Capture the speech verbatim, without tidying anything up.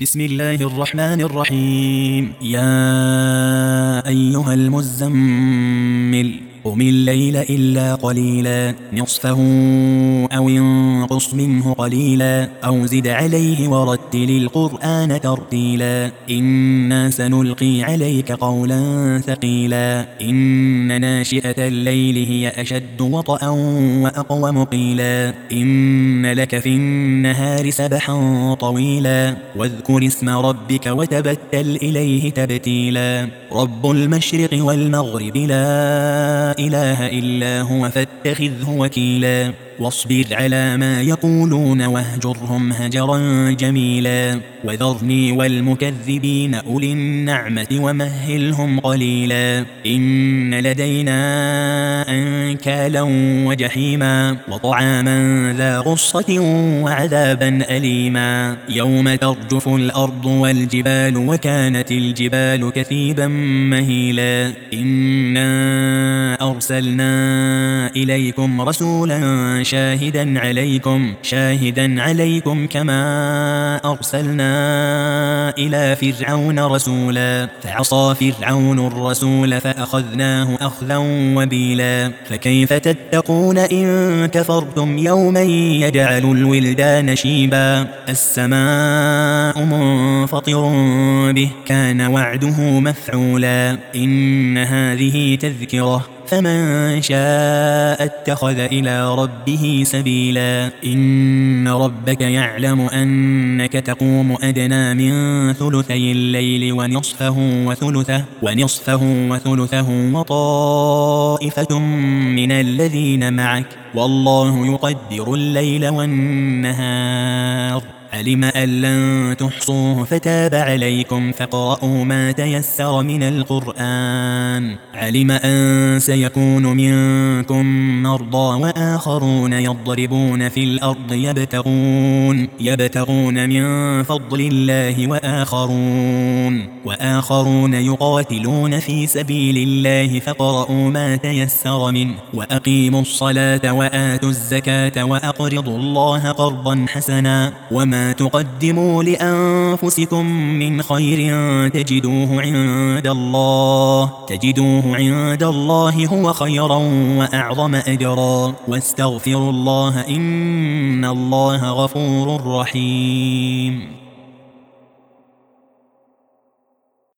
بسم الله الرحمن الرحيم. يا أيها المزمل قم الليل إلا قليلا نصفه أو انقص منه قليلا أو زد عليه ورتل القرآن ترتيلا إنا سنلقي عليك قولا ثقيلا إن ناشئة الليل هي أشد وطئا وأقوم قيلا إن لك في النهار سبحا طويلا واذكر اسم ربك وتبتل إليه تبتيلا رب المشرق والمغرب لا إله إلا هو فاتخذه وكيلا واصبر على ما يقولون واهجرهم هجرا جميلا وذرني والمكذبين أولي النعمة ومهلهم قليلا إن لدينا أنكالا وجحيما وطعاما ذا غصة وعذابا أليما يوم ترجف الأرض والجبال وكانت الجبال كثيبا مهيلا إنا أرسلنا إليكم رسولا شاهدا عليكم شاهدا عليكم كما أرسلنا إلى فرعون رسولا فعصى فرعون الرسول فأخذناه أخذا وبيلا فكيف تتقون إن كفرتم يوما يجعل الولدان شيبا السماء منفطر به كان وعده مفعولا إن هذه تذكرة فمن شاء اتخذ إلى ربه سبيلا إن ربك يعلم أنك تقوم أدنى من ثلثي الليل ونصفه وثلثه ونصفه وثلثه وطائفة من الذين معك والله يقدر الليل والنهار علم أن لن تحصوه فتاب عليكم فاقرؤوا ما تيسر من القرآن علم أن سيكون منكم مرضى وآخرون يضربون في الأرض يبتغون يبتغون من فضل الله وآخرون وآخرون يقاتلون في سبيل الله فاقرؤوا ما تيسر منه وأقيموا الصلاة وآتوا الزكاة وأقرضوا الله قرضا حسنا وما تقدموا لأنفسكم من خير تجدوه عند الله تجدوه عند الله هو خيرا وأعظم أجرا واستغفروا الله إن الله غفور رحيم.